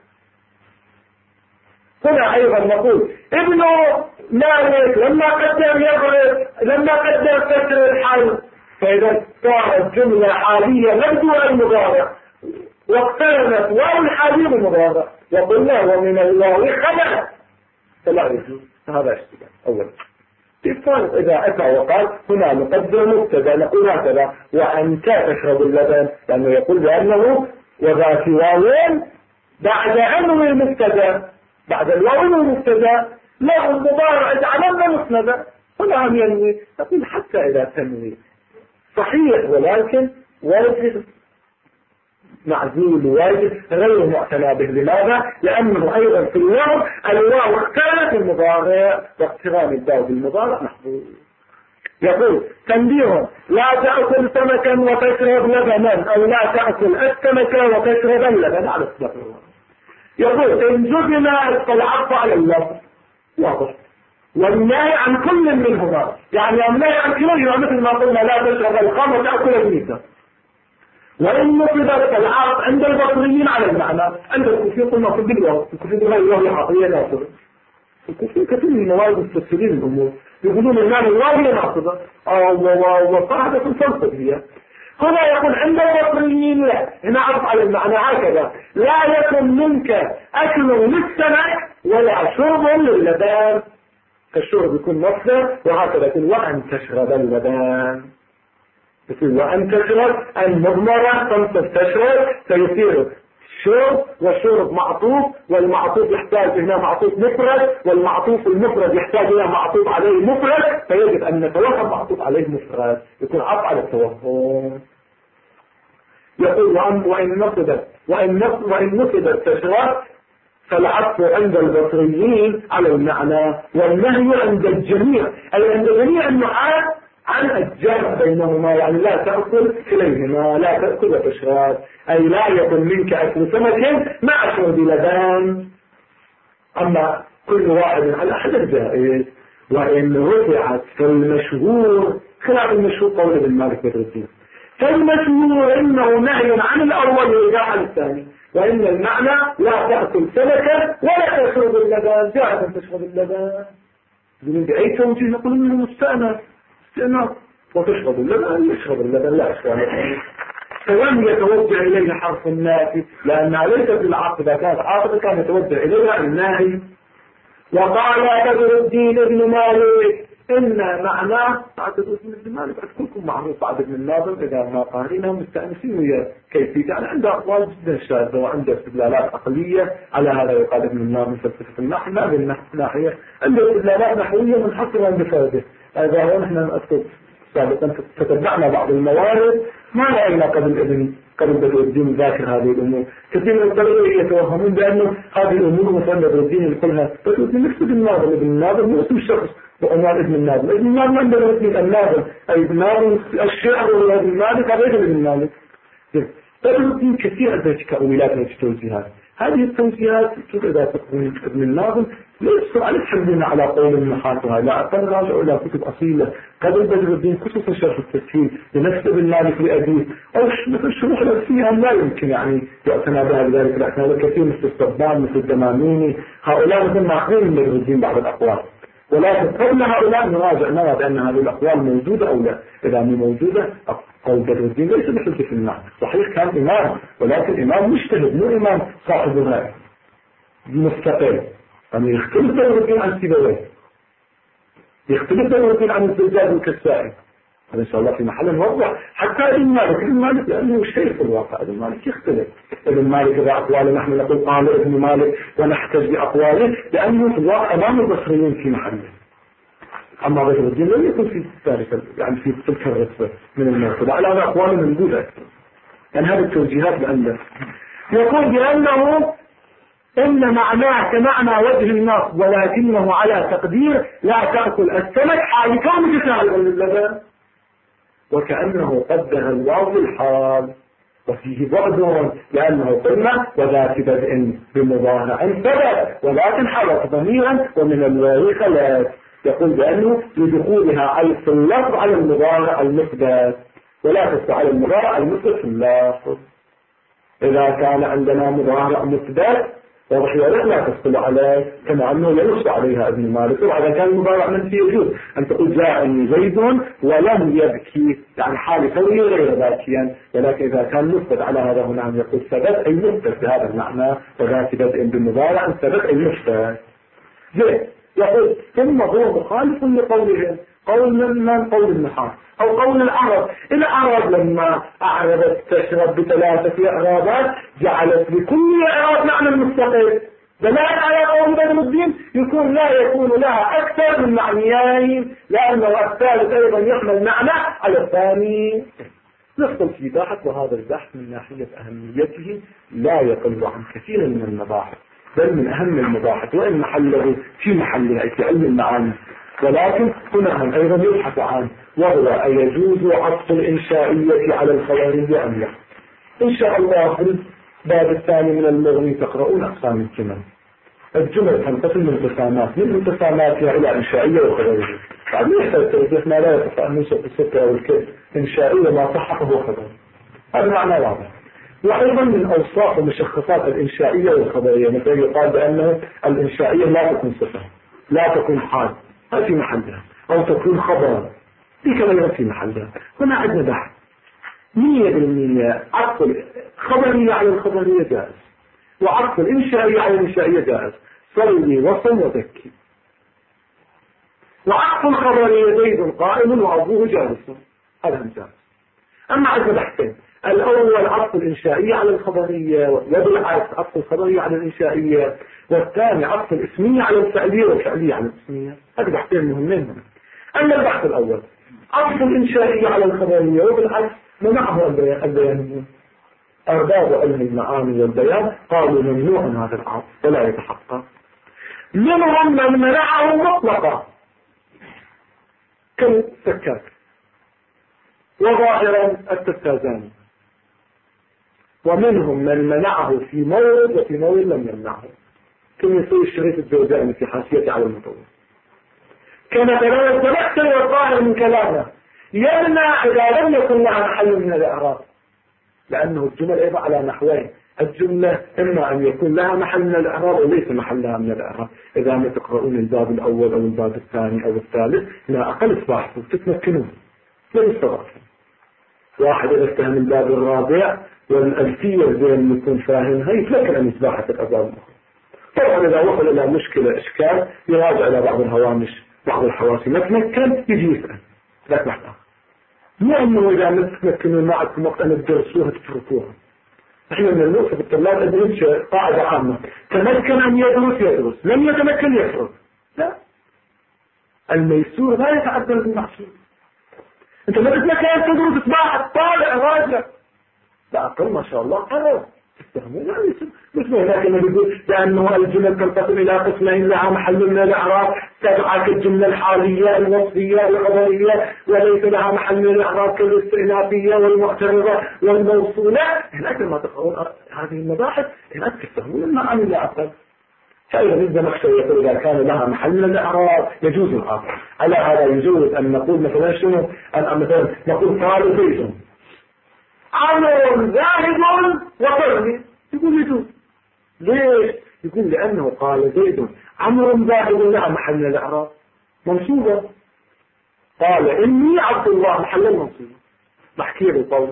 هنا أيضا نقول ابن مالك لما قدر يضرب لما قدر كسر الحال، فإذا صارت جملة حالية لم المضارع واقترنت واو الحالية بالمضارع وقلنا ومن الواو خبر، فلا يجوز هذا اشتباه. أولا الثالث إذا أتى وقال هنا نقدر مبتدا نقول هكذا وأنت تشرب اللبن، لأنه يقول بأنه وذات واوين بعد أنه المبتدا بعد الواو المبتدا له المضارع تعلمنا مسندا. هنا هم ينوي نقول حتى إذا تنوي صحيح ولكن واجب معزول واجب غير معتنى به. لماذا؟ لأنه أيضا في الواو الواو اختارت المضارع واقتران الواو بالمضارع محظوظ. يقول تنبيه لا تأكل سمكا وتشرب لبنا أو لا تأكل السمك وتشرب اللبن على الصدق. يقول إن جبنا العطف على اللفظ واضح والنهي عن كل منهما، يعني النهي عن كلهما مثل ما قلنا لا تشرب الخمر وتأكل الميتة. وإن نصبت العرض عند البصريين على المعنى عند الكوفيين قلنا في بالواو الكوفيين غير الواو حقيقية ناصبة. الكوفيين كثير من موارد مستفسرين الأمور يقولون المعنى الواو هي ناصبة وصاحبة تنصب هي. هنا يقول عند البصريين لا، هنا عرض على المعنى هكذا لا يكن منك أكل للسمك ولا شرب للبان، فالشرب يكون مصدر وهكذا يكون وأن تشرب اللبان، يقول وأن تشرب المضمرة تنصب تشرب فيصير شرب والشرب معطوف والمعطوف يحتاج هنا معطوف مفرد والمعطوف المفرد يحتاج إلى معطوف عليه مفرد، فيجب أن نتوهم معطوف عليه مفرد يكون عطف على التوهم. يقول وإن نصبت تشرب فالعطف عند البصريين على المعنى والنهي عند الجميع، أي عند جميع النحاة عن الجمع بينهما، يعني لا تأكل كليهما لا تأكل وتشرب، أي لا يكن منك أكل سمك مع شرب لبان، أما كل واحد على حسب جائز. وإن رفعت فالمشهور خلاف المشهور قول ابن مالك بدر الدين، فالمشهور إنه نهي عن الأول وإباحة الثاني، وإن المعنى لا تأكل سمكا ولا تشرب اللبان، جائز أن تشرب اللبان بأي توجيه نقول منه مستأنف وتشرب اللبن يشرب اللبن لا أشكال. فلم يتوجه إليه حرف النافي لأن ليس بالعقد، إذا كانت عاقبة كان يتوجه إليها الناهي. وقال بدر الدين ابن مالك إن معناه بدر الدين ابن مالك كلكم معروف بعد ابن الناظم إذا ما قارنهم مستأنسين ويا كيفية، يعني عنده أقوال جدا شاذة وعنده استدلالات عقلية على هذا. يقال ابن الناظم فلسفة النحو ما بالناحية عنده استدلالات نحوية منحصرة بفرده. هذا هو نحن نذكر سابقا تتبعنا بعض الموارد ما رأينا قبل بدر الدين ذاكر هذه الأمور. كثير من الطلبة يتوهمون بأنه هذه الأمور مثلا بدر الدين يقولها بدر الدين نفس ابن الناظم، ابن الناظم هو اسم الشخص وعنوان ابن الناظم. ابن الناظم عندنا اسم الناظم أي ابن الناظم الشعر وابن مالك غير ابن مالك. بدر الدين كثير عندها تأويلات وتوجيهات، هذه التوجيهات إذا تقوم ابن الناظم ليس على تحملنا على قول المحاطها، لا ترجع إلى كتب أصيلة قبل بدر الدين خصوصا شرح التسهيل لنفس ابن مالك لأبيه أو مثل شروح الألفية لا يمكن يعني يعتنى بها بذلك الأحكام. كثير مثل الصبان مثل الدماميني هؤلاء مثل ماخذين من بدر الدين بعض الأقوال، ولكن قبل هؤلاء نرى بأن هذه الأقوال موجودة أو لا. إذا مو موجودة قول بدر الدين ليس بحجة في النحو، صحيح كان إمام ولكن إمام مجتهد مو إمام صاحب الرأي مستقل. يعني يختلف بدر الدين عن سيبويه، يختلف بدر الدين عن الزجاج والكسائي، هذا إن شاء الله في محل نوضح. حتى ابن مالك لأنه شيء في الواقع ابن مالك يختلف. ابن مالك إذا أقواله نحن نقول قال ابن مالك ونحتج بأقواله لأنه في الواقع أمام البصريين في محله. أما بدر الدين لم يكن في ذلك يعني في تلك الرتبة من المرتبة على هذا أقواله موجودة. يعني هذه التوجيهات لأنه يقول بأنه إن معناه كمعنى وجه النصب ولكنه على تقدير لا تأكل السمك حال كونه تساعد للبن، وكأنه قدر الواو الحال وفيه بعد لأنه قلنا وذات بدء بمضارع سبب ولكن حرف ضميرا ومن الواو خلاف. يقول بأنه لدخولها أي في اللفظ على المضارع المثبت ولا تدخل على المضارع المثبت في اللفظ. إذا كان عندنا مضارع مثبت وضحية لا تدخل عليه كما أنه ينص عليها ابن مالك. وإذا كان المضارع منفي يجوز أن تقول جاءني زيد ولم يبكي، يعني حال كونه غير باكيا. ولكن إذا كان مثبت على هذا هنا يقول ثبت أي مثبت بهذا المعنى، وذات بدء بالمضارع ثبت أي مثبت. يقول ثم هو مخالف لقولهم، قول من قول النحاة أو قول العرب. العرب لما أعربت تشرب ب3 إعرابات جعلت لكل إعراب معنى مستقل، دلالة على قول بدر الدين يكون لا يكون لها أكثر من معنيين، لأنه الثالث أيضا يحمل معنى على الثاني. نفصل في بحث، وهذا البحث من ناحية أهميته لا يقل عن كثير من المباحث، بل من أهم المباحث، وإن محله في محلها في علم المعاني. ولكن هنا هم أيضا يبحث عنه، وهو أيجوز عطف الإنشائية على الخبرية أم لا. إن شاء الله في الباب الثاني من المغني تقرؤون أقسام الجمل. الجمل تنقسم من انقسامات، من انقساماتها إلى إنشائية وخبرية. بعد يحتاج توضيح ما لا يستطيع أن ينشأ بالستة أو الكذب. إنشائية ما صح فهو خبر، هذا معنى واضح. وأيضا من أوصاف ومشخصات الإنشائية والخبرية مثل يقال بأنه الإنشائية لا تكون صفة، لا تكون حال، هذا في محلها، أو تكون خبرا، دي كمان في محلها. هنا عندنا بحث 100% عطف الخبرية على الخبرية جائز، وعطف الإنشائية على الإنشائية جائز. صلي وصل وذكي. وعطف الخبرية زيد قائم وأبوه جالس، هذا جائز. أما عندنا بحثين، الأول عطف الإنشائية على الخبرية، وبالعكس عطف الخبرية على الإنشائية، والثاني عطف الإسمية على الفعلية والفعلية على الإسمية. هذا بحثين مهمين هنا. أما البحث الأول عطف الإنشائية على الخبرية، وبالعكس منعه البيانيين. أرباب علم المعاني والبيان قالوا ممنوع هذا العطف ولا يتحقق. منهم من منعه مطلقا كالسكاك، وظاهرا التستازاني. ومنهم من منعه في مورد وفي مورد لم يمنعه، كما يسوي الشريف الجوزاني في حاشيته على المطور. كما تمثل والظاهر من كلامه يمنع إذا لم يكن لها محل من الإعراب، لأنه الجمل أيضا على نحوين. الجملة إما أن يكون لها محل من الإعراب وليس محلها من الإعراب. إذا ما تقرؤون الباب الأول أو الباب الثاني أو الثالث لا أقل تباحثوا تتمكنون من الصراحة. واحد إذا افتهم الباب الرابع والألفية زين يكون فاهمها يتمكن أن يتباحث الأبواب الأخرى. طبعا إذا وصل إلى مشكلة إشكال يراجع إلى بعض الهوامش بعض الحواسي، ما تمكن يجي يسأل لا محتاج. مو أنه إذا ما تتمكنون معكم وقت أن تدرسوها تتركوها. إحنا من النقطة الطلاب أدرس قاعدة عامة، تمكن أن يدرس لم يتمكن يفرق. لا، الميسور لا يتعدل بالمحسور. أنت ما تتمكن أن تدرس تباحث طالع راجع لا أقل ما شاء الله قرر تستهمون. يعني مثل هناك ما يقول لأنه الجمل تنقسم إلى قسمين لها محل من الإعراب، تبعك الجملة الحالية الوصفية الخبرية وليس لها محل من الإعراب كالاستئنافية والمعترضة والموصولة. هناك ما تقرون هذه المباحث هناك تستهمون المعاني لا أقل. فإذا الزمخشري يقول إذا كان لها محل من الإعراب يجوز العطف على هذا. يجوز أن نقول مثلا شنو، أن مثلا نقول قال زيد عمر ذاهب وقرني، يقول يجوز. ليش؟ يقول لأنه قال زيد عمر ذاهب لها محل من الإعراب منصوبة، قال إني عبد الله محل المنصوبة بحكي له قول،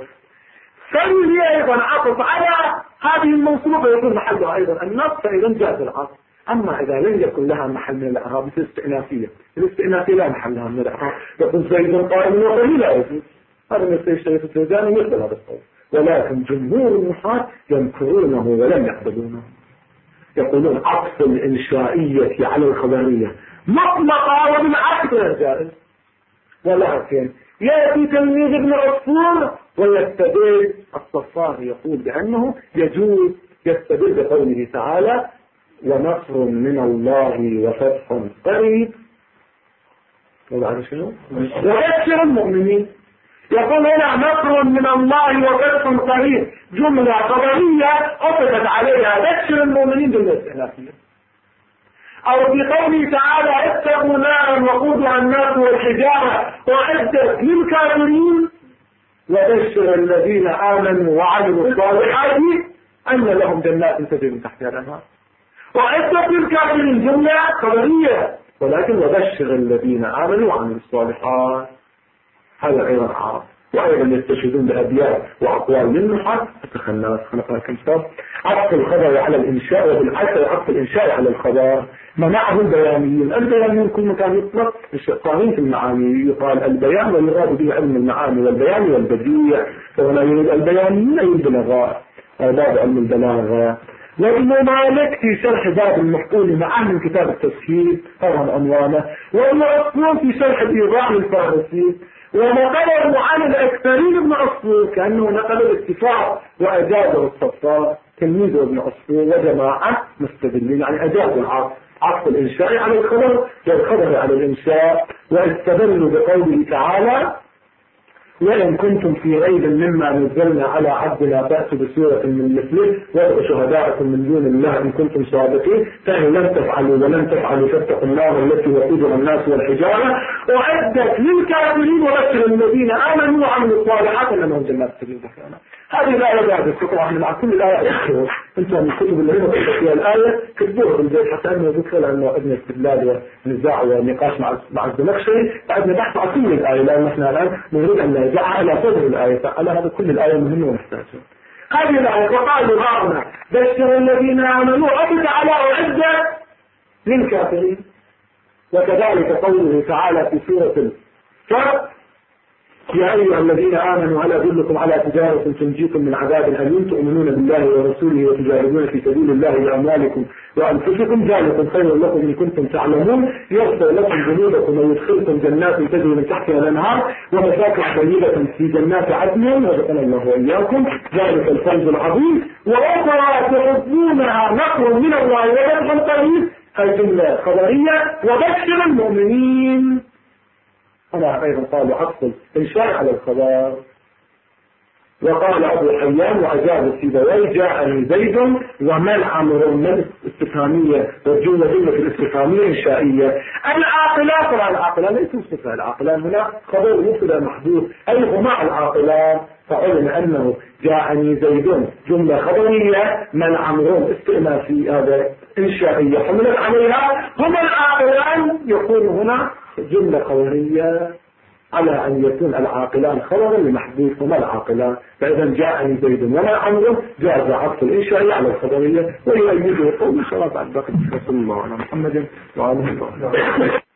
فلي أيضا عطف على هذه المنصوبة يكون محلها أيضا النص، فإذا جاز العطف. أما إذا لم يكن لها محل من الإعراب مثل الاستئنافية، الاستئنافية لا محل لها من الإعراب، يقول زيد قائم وقرني لا يجوز. هذا من الشريف الجوزاني مثل هذا القول، ولكن جمهور النحاة ينكرونه ولم يقبلونه. يقولون عطف الإنشائية على الخبرية مطلقة وبالعكس غير جائز. ولكن يأتي تلميذ ابن عصفور ويستدل الصفار يقول بأنه يجوز، يستدل بقوله تعالى ونصر من الله وفتح قريب وبعد شنو؟ وبشر المؤمنين. يقول هنا نصر من الله وفتح قريب، جملة خبرية أطلقت عليها بشر المؤمنين بالاستئنافية. أو في قوله تعالى اتقوا نارا وقودها الناس والحجارة أعدت للكافرين وبشر الذين آمنوا وعملوا الصالحات أن لهم جنات تجري من تحتها الأنهار. وعدت للكافرين جملة خبرية، ولكن وبشر الذين آمنوا وعملوا الصالحات، هذا أيضا عام. وأيضا يستشهدون بأبيات وأقوال للنحاة الناس خلقنا كم صف عطف الخبر على الإنشاء، وبالعكس عطف الإنشاء على الخبر منعه البيانيين. البيانيين كل مكان يطلق الشقاهين في المعاني، يقال البيان ويراد به علم المعاني والبيان والبديع، فهنا يريد البيانيين أي البلاغاء باب علم البلاغة. وابن مالك في شرح باب المحقول معه من كتاب التسهيل هذا عنوانه، وابن عصفور في شرح الإيضاح للفارسي، ونقله عن الأكثرين ابن عصفور كأنه نقل الاتفاق وأجازه الصفار تلميذه ابن عصفور وجماعة مستدلين، يعني أجازوا عطف الإنشاء على الخبر والخبر على الإنشاء، واستدلوا بقوله تعالى وإن كنتم في ريب مما نزلنا على عبدنا فأتوا بسورة من مثله وادعوا شهداءكم من دون الله إن كنتم صادقين، فإن لم تفعلوا ولن تفعلوا فاتقوا النار التي وقودها الناس والحجارة أعدت للكافرين وبشر الذين آمنوا وعملوا الصالحات أنهم جنات تجري من تحتها الأنهار. هذه الآية بعد القطعة من كل الآية اخروا انتم من كتب العلم تكتبوا فيها الآية كتبوها بالبيت حتى أنه ذكر لأنه ابن استدلال ونزاع ونقاش مع الزمخشري بعدنا بحث عن كل الآية، لأن احنا الآن نريد أن نرجعها على صدر الآية، فعلى هذا كل الآية مهمة ونحتاجها. هذه الآية وقالوا غارنا بشر الذين آمنوا عبد على أعدة للكافرين. وكذلك قوله تعالى في سورة الكهف يا أيها الذين آمنوا هل أدلكم على تجارة تنجيكم من عذاب أليم تؤمنون بالله ورسوله وتجاهدون في سبيل الله بأموالكم وأنفسكم ذلكم خير لكم إن كنتم تعلمون يغفر لكم ذنوبكم ويدخلكم جنات تجري من تحتها الأنهار ومساكن طيبة في جنات عدن ورزقنا الله وإياكم ذلك الفوز العظيم. وأخرى تحبونها نصر من الله وفتح قريب الجملة خبرية وبشر المؤمنين. أنا أيضا قالوا عطف الإنشاء على الخبر. وقال أبو حيان وأجاب السيبوي جاءني زيد ومن عمر من استفهامية والجملة جملة الاستفهامية إنشائية. العاقلان طبعا العاقلان ليسوا صفة، العاقلان هنا خبر مبتدا محذوف أي هما العاقلان، فعلم أنه جاءني زيد جملة خبرية من عمر استئنافي هذا إنشائية حملت عليها هما العاقلان يكون هنا جملة خبرية على أن يكون العاقلان خبرا لمحذوف هما العاقلان، فإذا جاءني زيد وما عمره جاء عطف الإنشاء على الخبرية ويؤيده قول صلاة بعد بقية صلى الله على محمد وعلى آله.